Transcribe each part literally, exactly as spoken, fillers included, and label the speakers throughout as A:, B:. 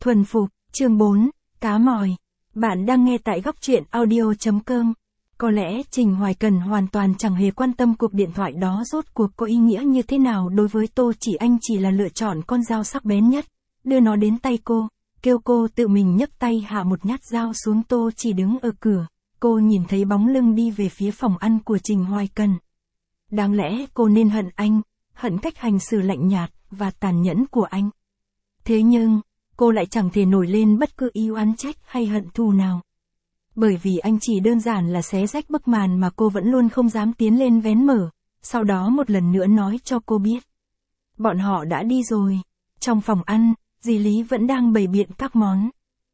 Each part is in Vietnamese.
A: Thuần phục, chương bốn, cá mòi. Bạn đang nghe tại góc truyện audio chấm com. Có lẽ Trình Hoài Cần hoàn toàn chẳng hề quan tâm cuộc điện thoại đó rốt cuộc có ý nghĩa như thế nào đối với Tô Chỉ. Anh chỉ là lựa chọn con dao sắc bén nhất, đưa nó đến tay cô, kêu cô tự mình nhấc tay hạ một nhát dao xuống. Tô Chỉ đứng ở cửa, cô nhìn thấy bóng lưng đi về phía phòng ăn của Trình Hoài Cần. Đáng lẽ cô nên hận anh, hận cách hành xử lạnh nhạt và tàn nhẫn của anh. Thế nhưng, cô lại chẳng thể nổi lên bất cứ ý oán trách hay hận thù nào. Bởi vì anh chỉ đơn giản là xé rách bức màn mà cô vẫn luôn không dám tiến lên vén mở, sau đó một lần nữa nói cho cô biết. Bọn họ đã đi rồi. Trong phòng ăn, dì Lý vẫn đang bày biện các món.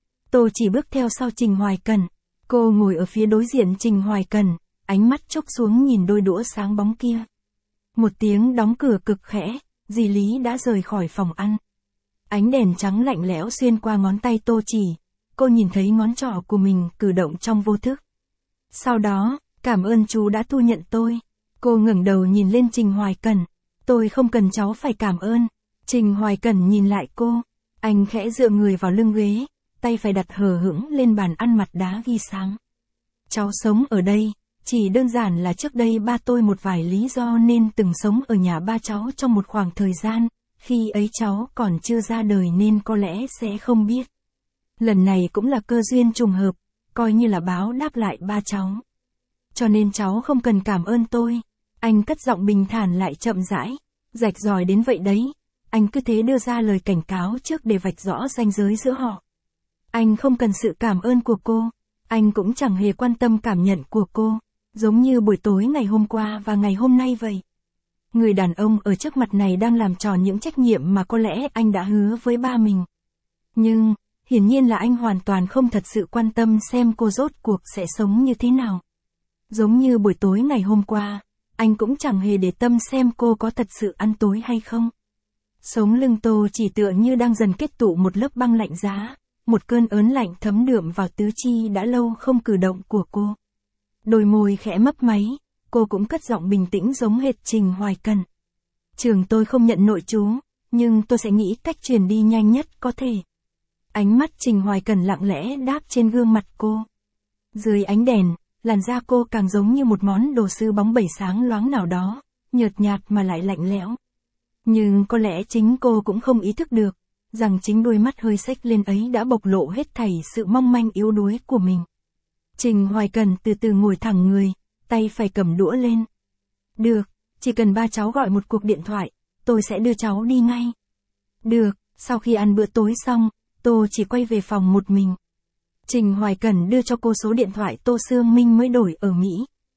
A: Tô Chỉ bước theo sau Trình Hoài Cần. Cô ngồi ở phía đối diện Trình Hoài Cần, ánh mắt chốc xuống nhìn đôi đũa sáng bóng kia. Một tiếng đóng cửa cực khẽ, dì Lý đã rời khỏi phòng ăn. Ánh đèn trắng lạnh lẽo xuyên qua ngón tay Tô Chỉ, cô nhìn thấy ngón trỏ của mình cử động trong vô thức. Sau đó, cảm ơn chú đã thu nhận tôi. Cô ngẩng đầu nhìn lên Trình Hoài Cần. Tôi không cần cháu phải cảm ơn. Trình Hoài Cần nhìn lại cô. Anh khẽ dựa người vào lưng ghế, tay phải đặt hờ hững lên bàn ăn mặt đá ghi sáng. Cháu sống ở đây, chỉ đơn giản là trước đây ba tôi một vài lý do nên từng sống ở nhà ba cháu trong một khoảng thời gian. Khi ấy cháu còn chưa ra đời nên có lẽ sẽ không biết. Lần này cũng là cơ duyên trùng hợp, coi như là báo đáp lại ba cháu. Cho nên cháu không cần cảm ơn tôi. Anh cất giọng bình thản lại chậm rãi. Rạch ròi đến vậy đấy. Anh cứ thế đưa ra lời cảnh cáo trước để vạch rõ ranh giới giữa họ. Anh không cần sự cảm ơn của cô. Anh cũng chẳng hề quan tâm cảm nhận của cô. Giống như buổi tối ngày hôm qua và ngày hôm nay vậy. Người đàn ông ở trước mặt này đang làm tròn những trách nhiệm mà có lẽ anh đã hứa với ba mình. Nhưng, hiển nhiên là anh hoàn toàn không thật sự quan tâm xem cô rốt cuộc sẽ sống như thế nào. Giống như buổi tối ngày hôm qua, anh cũng chẳng hề để tâm xem cô có thật sự ăn tối hay không. Sống lưng Tô Chỉ tựa như đang dần kết tụ một lớp băng lạnh giá, một cơn ớn lạnh thấm đượm vào tứ chi đã lâu không cử động của cô. Đôi môi khẽ mấp máy. Cô cũng cất giọng bình tĩnh giống hệt Trình Hoài Cần. Trường tôi không nhận nội chú, nhưng tôi sẽ nghĩ cách truyền đi nhanh nhất có thể. Ánh mắt Trình Hoài Cần lặng lẽ đáp trên gương mặt cô. Dưới ánh đèn, làn da cô càng giống như một món đồ sứ bóng bẩy sáng loáng nào đó, nhợt nhạt mà lại lạnh lẽo. Nhưng có lẽ chính cô cũng không ý thức được, rằng chính đôi mắt hơi xếch lên ấy đã bộc lộ hết thảy sự mong manh yếu đuối của mình. Trình Hoài Cần từ từ ngồi thẳng người. Tay phải cầm đũa lên. Được, chỉ cần ba cháu gọi một cuộc điện thoại, tôi sẽ đưa cháu đi ngay. Được, sau khi ăn bữa tối xong, Tô Chỉ quay về phòng một mình. Trình Hoài Cần đưa cho cô số điện thoại Tô Sương Minh mới đổi ở Mỹ.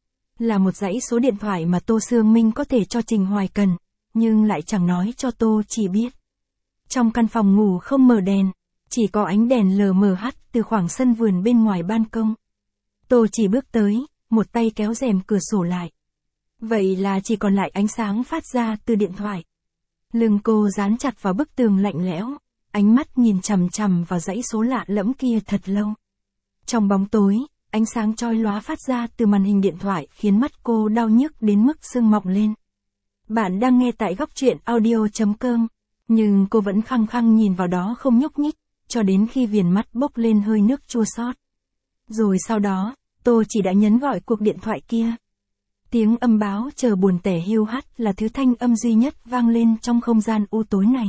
A: Là một dãy số điện thoại mà Tô Sương Minh có thể cho Trình Hoài Cần, nhưng lại chẳng nói cho Tô Chỉ biết. Trong căn phòng ngủ không mở đèn, chỉ có ánh đèn lờ mờ hắt từ khoảng sân vườn bên ngoài ban công. Tô Chỉ bước tới. Một tay kéo rèm cửa sổ lại. Vậy là chỉ còn lại ánh sáng phát ra từ điện thoại. Lưng cô dán chặt vào bức tường lạnh lẽo, ánh mắt nhìn chằm chằm vào dãy số lạ lẫm kia thật lâu. Trong bóng tối, ánh sáng chói lóa phát ra từ màn hình điện thoại khiến mắt cô đau nhức đến mức sưng mọng lên. Bạn đang nghe tại góc truyện audio chấm com, nhưng cô vẫn khăng khăng nhìn vào đó không nhúc nhích, cho đến khi viền mắt bốc lên hơi nước chua xót. Rồi sau đó, Tô Chỉ đã nhấn gọi cuộc điện thoại kia. Tiếng âm báo chờ buồn tẻ hiu hắt là thứ thanh âm duy nhất vang lên trong không gian u tối này.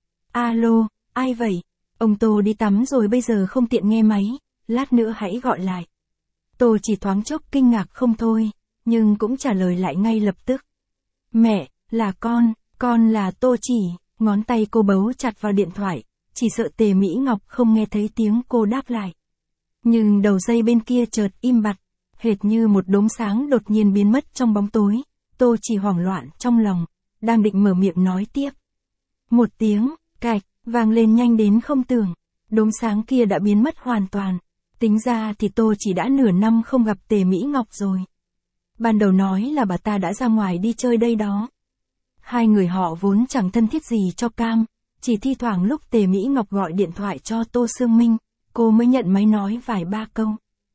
A: Alo, ai vậy? Ông Tô đi tắm rồi bây giờ không tiện nghe máy, lát nữa hãy gọi lại. Tô Chỉ thoáng chốc kinh ngạc không thôi, nhưng cũng trả lời lại ngay lập tức. Mẹ, là con, con là Tô Chỉ. Ngón tay cô bấu chặt vào điện thoại, chỉ sợ Tề Mỹ Ngọc không nghe thấy tiếng cô đáp lại. Nhưng đầu dây bên kia chợt im bặt, hệt như một đốm sáng đột nhiên biến mất trong bóng tối. Tô Chỉ hoảng loạn trong lòng, đang định mở miệng nói tiếp. Một tiếng, cạch, vang lên nhanh đến không tưởng. Đốm sáng kia đã biến mất hoàn toàn. Tính ra thì Tô Chỉ đã nửa năm không gặp Tề Mỹ Ngọc rồi. Ban đầu nói là bà ta đã ra ngoài đi chơi đây đó. Hai người họ vốn chẳng thân thiết gì cho cam, chỉ thi thoảng lúc Tề Mỹ Ngọc gọi điện thoại cho Tô Sương Minh, cô mới nhận máy nói vài ba câu.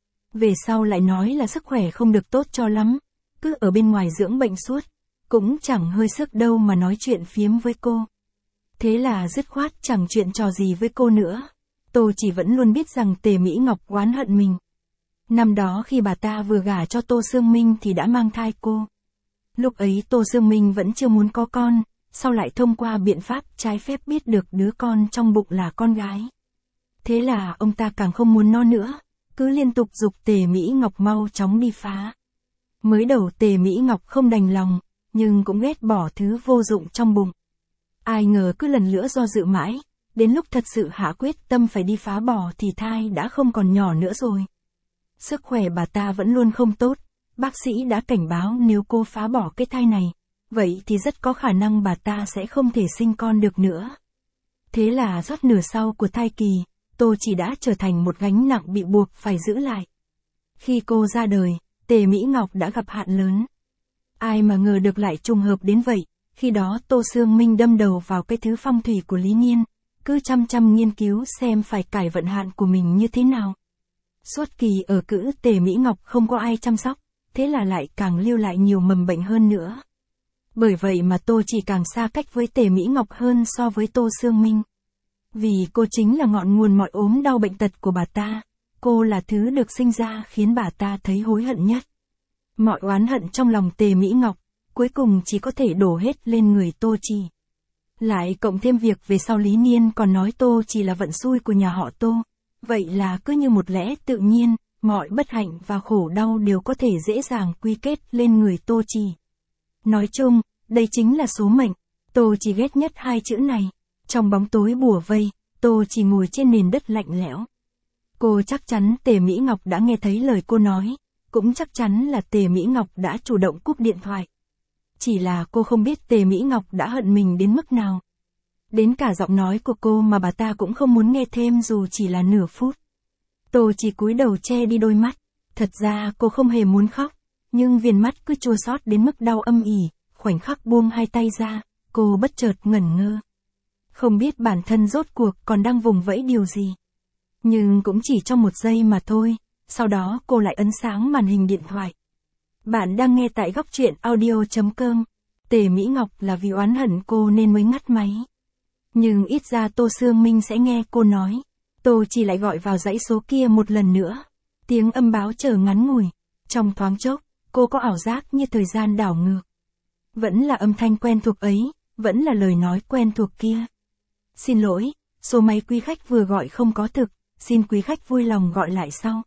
A: Về sau lại nói là sức khỏe không được tốt cho lắm, cứ ở bên ngoài dưỡng bệnh suốt, cũng chẳng hơi sức đâu mà nói chuyện phiếm với cô. Thế là dứt khoát chẳng chuyện trò gì với cô nữa. Tô chỉ vẫn luôn biết rằng Tề Mỹ Ngọc oán hận mình. Năm đó khi bà ta vừa gả cho Tô Sương Minh thì đã mang thai cô. Lúc ấy Tô Sương Minh vẫn chưa muốn có con, sau lại thông qua biện pháp trái phép biết được đứa con trong bụng là con gái. Thế là ông ta càng không muốn nó nữa, cứ liên tục giục Tề Mỹ Ngọc mau chóng đi phá. Mới đầu Tề Mỹ Ngọc không đành lòng, nhưng cũng ghét bỏ thứ vô dụng trong bụng. Ai ngờ cứ lần nữa do dự mãi, đến lúc thật sự hạ quyết tâm phải đi phá bỏ thì thai đã không còn nhỏ nữa rồi. Sức khỏe bà ta vẫn luôn không tốt, bác sĩ đã cảnh báo nếu cô phá bỏ cái thai này, vậy thì rất có khả năng bà ta sẽ không thể sinh con được nữa. Thế là rót nửa sau của thai kỳ, Tô chỉ đã trở thành một gánh nặng bị buộc phải giữ lại. Khi cô ra đời, Tề Mỹ Ngọc đã gặp hạn lớn. Ai mà ngờ được lại trùng hợp đến vậy, khi đó Tô Sương Minh đâm đầu vào cái thứ phong thủy của Lý Niên, cứ chăm chăm nghiên cứu xem phải cải vận hạn của mình như thế nào. Suốt kỳ ở cữ Tề Mỹ Ngọc không có ai chăm sóc, thế là lại càng lưu lại nhiều mầm bệnh hơn nữa. Bởi vậy mà Tô chỉ càng xa cách với Tề Mỹ Ngọc hơn so với Tô Sương Minh. Vì cô chính là ngọn nguồn mọi ốm đau bệnh tật của bà ta, cô là thứ được sinh ra khiến bà ta thấy hối hận nhất. Mọi oán hận trong lòng Tề Mỹ Ngọc, cuối cùng chỉ có thể đổ hết lên người Tô Chỉ. Lại cộng thêm việc về sau Lý Niên còn nói Tô chỉ là vận xui của nhà họ Tô. Vậy là cứ như một lẽ tự nhiên, mọi bất hạnh và khổ đau đều có thể dễ dàng quy kết lên người Tô Chỉ. Nói chung, đây chính là số mệnh. Tô chỉ ghét nhất hai chữ này. Trong bóng tối bủa vây, Tô chỉ ngồi trên nền đất lạnh lẽo. Cô chắc chắn Tề Mỹ Ngọc đã nghe thấy lời cô nói, cũng chắc chắn là Tề Mỹ Ngọc đã chủ động cúp điện thoại. Chỉ là cô không biết Tề Mỹ Ngọc đã hận mình đến mức nào. Đến cả giọng nói của cô mà bà ta cũng không muốn nghe thêm dù chỉ là nửa phút. Tô chỉ cúi đầu che đi đôi mắt. Thật ra cô không hề muốn khóc, nhưng viền mắt cứ chua xót đến mức đau âm ỉ, khoảnh khắc buông hai tay ra, cô bất chợt ngẩn ngơ. Không biết bản thân rốt cuộc còn đang vùng vẫy điều gì. Nhưng cũng chỉ trong một giây mà thôi, sau đó cô lại ấn sáng màn hình điện thoại. Bạn đang nghe tại góc truyện audio chấm com. Tề Mỹ Ngọc là vì oán hận cô nên mới ngắt máy. Nhưng ít ra Tô Sương Minh sẽ nghe cô nói. Tô chỉ lại gọi vào dãy số kia một lần nữa. Tiếng âm báo chờ ngắn ngủi. Trong thoáng chốc, cô có ảo giác như thời gian đảo ngược. Vẫn là âm thanh quen thuộc ấy, vẫn là lời nói quen thuộc kia. Xin lỗi, số máy quý khách vừa gọi không có thực, xin quý khách vui lòng gọi lại sau.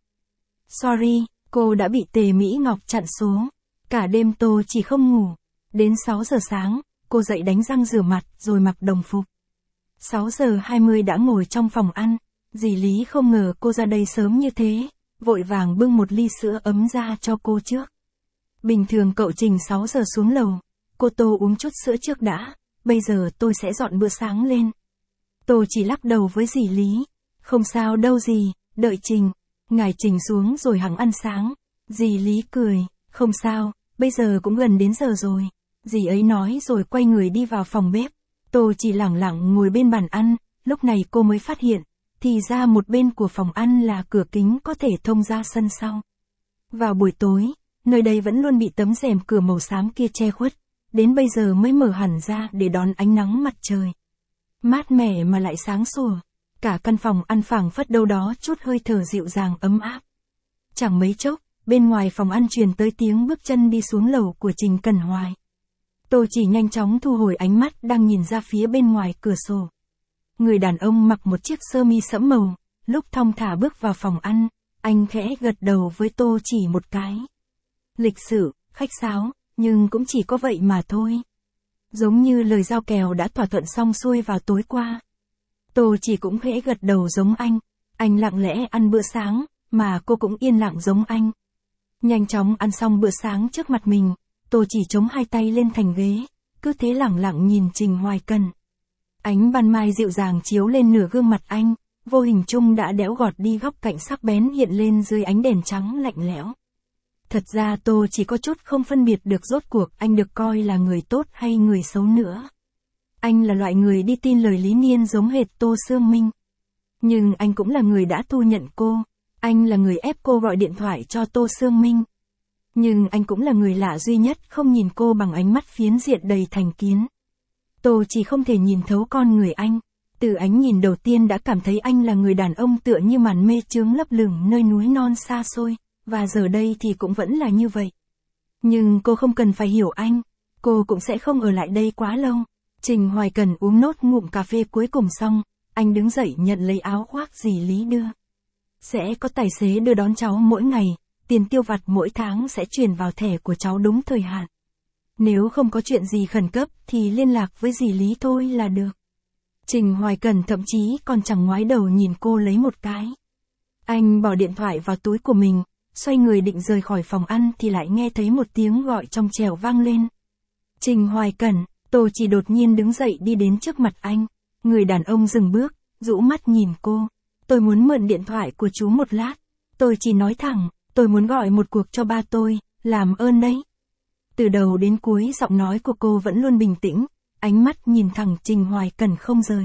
A: Sorry, cô đã bị Tề Mỹ Ngọc chặn số. Cả đêm Tô chỉ không ngủ. Đến sáu giờ sáng, cô dậy đánh răng rửa mặt rồi mặc đồng phục. sáu giờ hai mươi đã ngồi trong phòng ăn. Dì Lý không ngờ cô ra đây sớm như thế, vội vàng bưng một ly sữa ấm ra cho cô trước. Bình thường cậu Trình sáu giờ xuống lầu, cô Tô uống chút sữa trước đã, bây giờ tôi sẽ dọn bữa sáng lên. Tô chỉ lắc đầu với dì Lý. Không sao đâu dì, đợi Trình. Ngài Trình xuống rồi hẵng ăn sáng. Dì Lý cười, không sao, bây giờ cũng gần đến giờ rồi. Dì ấy nói rồi quay người đi vào phòng bếp. Tô chỉ lẳng lặng ngồi bên bàn ăn, lúc này cô mới phát hiện, thì ra một bên của phòng ăn là cửa kính có thể thông ra sân sau. Vào buổi tối, nơi đây vẫn luôn bị tấm rèm cửa màu xám kia che khuất, đến bây giờ mới mở hẳn ra để đón ánh nắng mặt trời. Mát mẻ mà lại sáng sủa, cả căn phòng ăn phảng phất đâu đó chút hơi thở dịu dàng ấm áp. Chẳng mấy chốc, bên ngoài phòng ăn truyền tới tiếng bước chân đi xuống lầu của Trình Cẩn Hoài. Tô chỉ nhanh chóng thu hồi ánh mắt đang nhìn ra phía bên ngoài cửa sổ. Người đàn ông mặc một chiếc sơ mi sẫm màu, lúc thong thả bước vào phòng ăn, anh khẽ gật đầu với Tô chỉ một cái. Lịch sự, khách sáo, nhưng cũng chỉ có vậy mà thôi. Giống như lời giao kèo đã thỏa thuận xong xuôi vào tối qua. Tô chỉ cũng khẽ gật đầu giống anh, anh lặng lẽ ăn bữa sáng, mà cô cũng yên lặng giống anh. Nhanh chóng ăn xong bữa sáng trước mặt mình, Tô chỉ chống hai tay lên thành ghế, cứ thế lẳng lặng nhìn Trình Hoài Cần. Ánh ban mai dịu dàng chiếu lên nửa gương mặt anh, vô hình chung đã đẽo gọt đi góc cạnh sắc bén hiện lên dưới ánh đèn trắng lạnh lẽo. Thật ra Tô chỉ có chút không phân biệt được rốt cuộc anh được coi là người tốt hay người xấu nữa. Anh là loại người đi tin lời Lý Niên giống hệt Tô Sương Minh. Nhưng anh cũng là người đã thu nhận cô, anh là người ép cô gọi điện thoại cho Tô Sương Minh. Nhưng anh cũng là người lạ duy nhất không nhìn cô bằng ánh mắt phiến diện đầy thành kiến. Tô chỉ không thể nhìn thấu con người anh, Từ ánh nhìn đầu tiên đã cảm thấy anh là người đàn ông tựa như màn mê chướng lấp lửng nơi núi non xa xôi, và giờ đây thì cũng vẫn là như vậy. Nhưng cô không cần phải hiểu anh, cô cũng sẽ không ở lại đây quá lâu. Trình Hoài Cần uống nốt ngụm cà phê cuối cùng xong, anh đứng dậy nhận lấy áo khoác dì Lý đưa. Sẽ có tài xế đưa đón cháu mỗi ngày, tiền tiêu vặt mỗi tháng sẽ chuyển vào thẻ của cháu đúng thời hạn. Nếu không có chuyện gì khẩn cấp thì liên lạc với dì Lý thôi là được. Trình Hoài Cần thậm chí còn chẳng ngoái đầu nhìn cô lấy một cái. Anh bỏ điện thoại vào túi của mình, xoay người định rời khỏi phòng ăn thì lại nghe thấy một tiếng gọi trong trẻo vang lên. Trình Hoài Cần, Tô Chỉ đột nhiên đứng dậy đi đến trước mặt anh. Người đàn ông dừng bước, rũ mắt nhìn cô. Tôi muốn mượn điện thoại của chú một lát. Tôi chỉ nói thẳng, tôi muốn gọi một cuộc cho ba tôi, làm ơn đấy. Từ đầu đến cuối giọng nói của cô vẫn luôn bình tĩnh, ánh mắt nhìn thẳng Trình Hoài Cần không rời.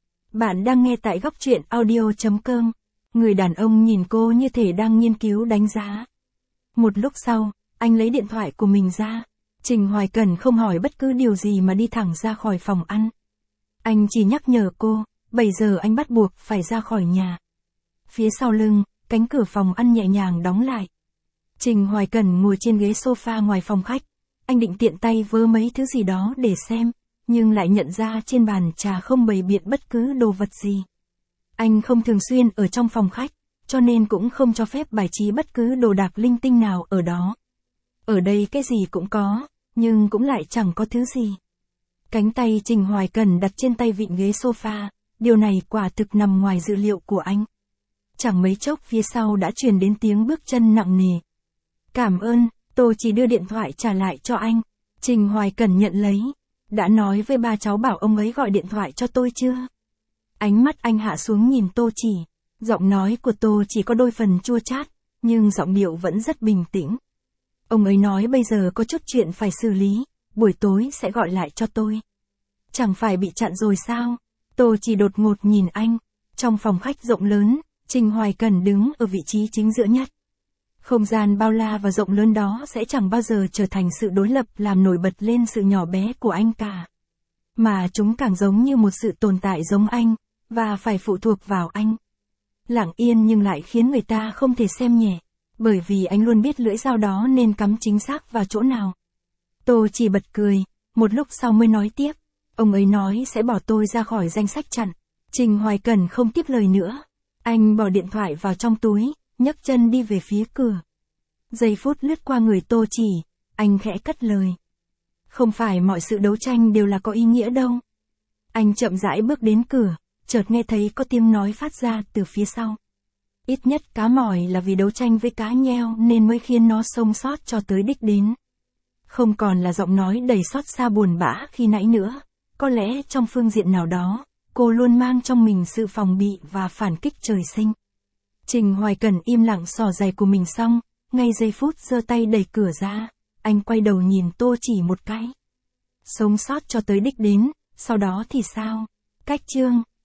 A: Bạn đang nghe tại góc truyện audio chấm com. Người đàn ông nhìn cô như thể đang nghiên cứu đánh giá. Một lúc sau, anh lấy điện thoại của mình ra. Trình Hoài Cần không hỏi bất cứ điều gì mà đi thẳng ra khỏi phòng ăn. Anh chỉ nhắc nhở cô, bây giờ anh bắt buộc phải ra khỏi nhà. Phía sau lưng, cánh cửa phòng ăn nhẹ nhàng đóng lại. Trình Hoài Cần ngồi trên ghế sofa ngoài phòng khách. Anh định tiện tay vơ mấy thứ gì đó để xem, nhưng lại nhận ra trên bàn trà không bày biện bất cứ đồ vật gì. Anh không thường xuyên ở trong phòng khách, cho nên cũng không cho phép bài trí bất cứ đồ đạc linh tinh nào ở đó. Ở đây cái gì cũng có, nhưng cũng lại chẳng có thứ gì. Cánh tay Trình Hoài Cần đặt trên tay vịn ghế sofa, điều này quả thực nằm ngoài dự liệu của anh. Chẳng mấy chốc phía sau đã truyền đến tiếng bước chân nặng nề. Cảm ơn, tôi chỉ đưa điện thoại trả lại cho anh. Trình Hoài Cần nhận lấy. Đã nói với ba cháu bảo ông ấy gọi điện thoại cho tôi chưa? Ánh mắt anh hạ xuống nhìn Tô Chỉ. Giọng nói của Tô Chỉ có đôi phần chua chát, nhưng giọng điệu vẫn rất bình tĩnh. Ông ấy nói bây giờ có chút chuyện phải xử lý, buổi tối sẽ gọi lại cho tôi. Chẳng phải bị chặn rồi sao? Tô Chỉ đột ngột nhìn anh. Trong phòng khách rộng lớn, Trình Hoài Cần đứng ở vị trí chính giữa nhất. Không gian bao la và rộng lớn đó sẽ chẳng bao giờ trở thành sự đối lập làm nổi bật lên sự nhỏ bé của anh cả. Mà chúng càng giống như một sự tồn tại giống anh, và phải phụ thuộc vào anh. Lặng yên nhưng lại khiến người ta không thể xem nhẹ, bởi vì anh luôn biết lưỡi dao đó nên cắm chính xác vào chỗ nào. Tô chỉ bật cười, một lúc sau mới nói tiếp. Ông ấy nói sẽ bỏ tôi ra khỏi danh sách chặn. Trình Hoài Cần không tiếp lời nữa. Anh bỏ điện thoại vào trong túi, nhấc chân đi về phía cửa. Giây phút lướt qua người Tô Chỉ, anh khẽ cất lời. Không phải mọi sự đấu tranh đều là có ý nghĩa đâu. Anh chậm rãi bước đến cửa, chợt nghe thấy có tiếng nói phát ra từ phía sau. Ít nhất cá mòi là vì đấu tranh với cá nheo nên mới khiến nó sống sót cho tới đích đến. Không còn là giọng nói đầy xót xa buồn bã khi nãy nữa. Có lẽ trong phương diện nào đó, cô luôn mang trong mình sự phòng bị và phản kích trời sinh. Trình Hoài Cần im lặng xỏ giày của mình xong, ngay giây phút giơ tay đẩy cửa ra, anh quay đầu nhìn Tô Chỉ một cái. Sống sót cho tới đích đến, sau đó thì sao? Cách chương